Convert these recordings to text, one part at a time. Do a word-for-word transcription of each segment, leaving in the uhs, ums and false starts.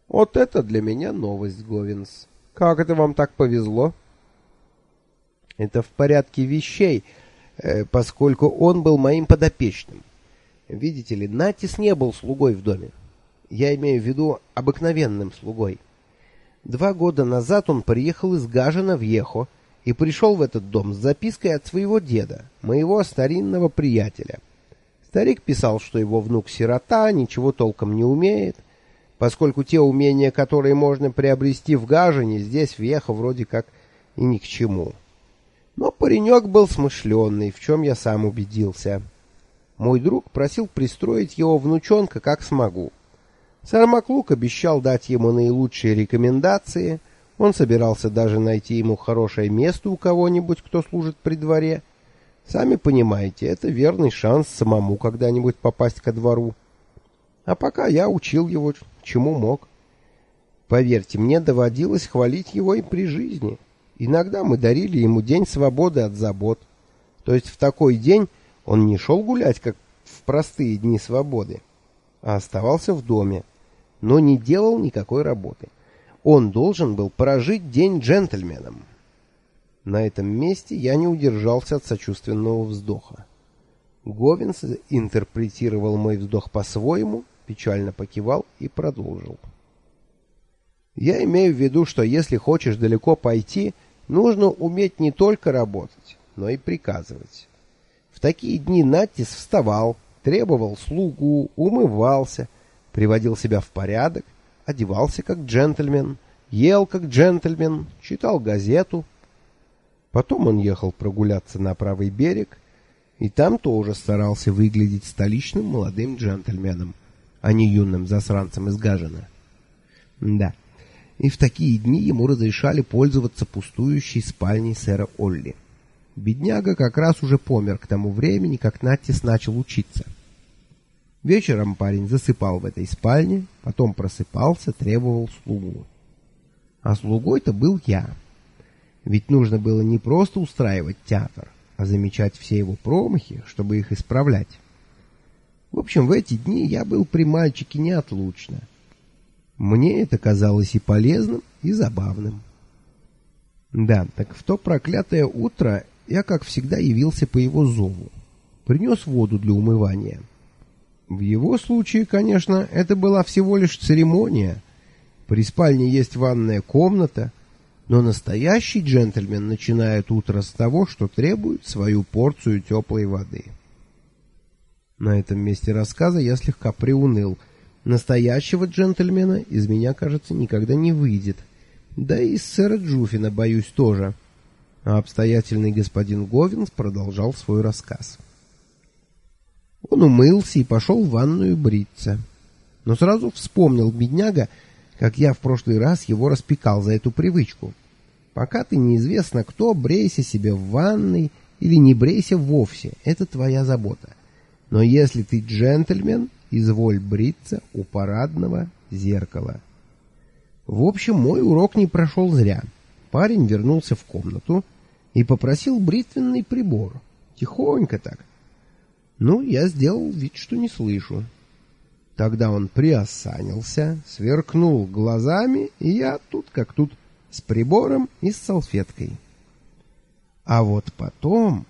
Вот это для меня новость, Говинс. Как это вам так повезло? Это в порядке вещей, э, поскольку он был моим подопечным. Видите ли, Натис не был слугой в доме. Я имею в виду обыкновенным слугой. Два года назад он приехал из Гажена в Ехо и пришел в этот дом с запиской от своего деда, моего старинного приятеля. Старик писал, что его внук сирота, ничего толком не умеет, поскольку те умения, которые можно приобрести в Гажене, здесь в Ехо вроде как и ни к чему. Но паренек был смышленный, в чем я сам убедился. Мой друг просил пристроить его внучонка как смогу. Сэр Маклук обещал дать ему наилучшие рекомендации. Он собирался даже найти ему хорошее место у кого-нибудь, кто служит при дворе. Сами понимаете, это верный шанс самому когда-нибудь попасть ко двору. А пока я учил его, чему мог. Поверьте, мне доводилось хвалить его и при жизни. Иногда мы дарили ему день свободы от забот. То есть в такой день он не шел гулять, как в простые дни свободы, а оставался в доме, но не делал никакой работы. Он должен был прожить день джентльменом. На этом месте я не удержался от сочувственного вздоха. Говинс интерпретировал мой вздох по-своему, печально покивал и продолжил. Я имею в виду, что если хочешь далеко пойти, нужно уметь не только работать, но и приказывать. В такие дни Натис вставал, требовал слугу, умывался, приводил себя в порядок, одевался как джентльмен, ел как джентльмен, читал газету. Потом он ехал прогуляться на правый берег, и там тоже старался выглядеть столичным молодым джентльменом, а не юным засранцем из Гажена. Да, и в такие дни ему разрешали пользоваться пустующей спальней сэра Олли. Бедняга как раз уже помер к тому времени, как Натис начал учиться. Вечером парень засыпал в этой спальне, потом просыпался, требовал слугу. А слугой-то был я. Ведь нужно было не просто устраивать театр, а замечать все его промахи, чтобы их исправлять. В общем, в эти дни я был при мальчике неотлучно. Мне это казалось и полезным, и забавным. Да, так в то проклятое утро я, как всегда, явился по его зову. Принес воду для умывания. В его случае, конечно, это была всего лишь церемония. При спальне есть ванная комната, но настоящий джентльмен начинает утро с того, что требует свою порцию теплой воды. На этом месте рассказа я слегка приуныл. Настоящего джентльмена из меня, кажется, никогда не выйдет. Да и из сэра Джуфина, боюсь, тоже. А обстоятельный господин Говинс продолжал свой рассказ. Он умылся и пошел в ванную бриться. Но сразу вспомнил бедняга, как я в прошлый раз его распекал за эту привычку. Пока ты неизвестно кто, брейся себе в ванной или не брейся вовсе, это твоя забота. Но если ты джентльмен, изволь бриться у парадного зеркала. В общем, мой урок не прошел зря. Парень вернулся в комнату и попросил бритвенный прибор. Тихонько так. Ну, я сделал вид, что не слышу. Тогда он приосанился, сверкнул глазами, и я тут как тут, с прибором и с салфеткой. А вот потом...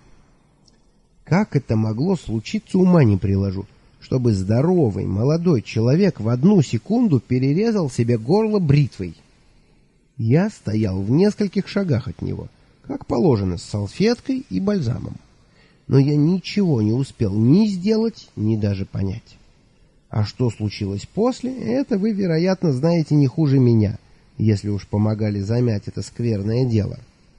Как это могло случиться, ума не приложу, чтобы здоровый молодой человек в одну секунду перерезал себе горло бритвой. Я стоял в нескольких шагах от него, как положено, с салфеткой и бальзамом. Но я ничего не успел ни сделать, ни даже понять. А что случилось после, это вы, вероятно, знаете не хуже меня, если уж помогали замять это скверное дело.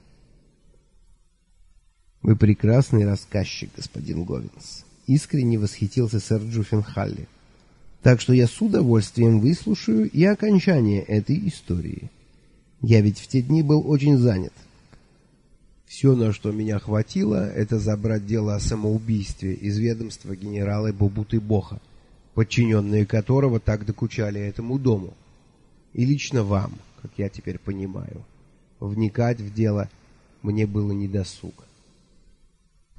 Вы прекрасный рассказчик, господин Говинс. Искренне восхитился сэр Джуффин Халли. Так что я с удовольствием выслушаю и окончание этой истории. Я ведь в те дни был очень занят. Все, на что меня хватило, это забрать дело о самоубийстве из ведомства генерала Бубуты-Боха, подчиненные которого так докучали этому дому. И лично вам, как я теперь понимаю, вникать в дело мне было недосуг.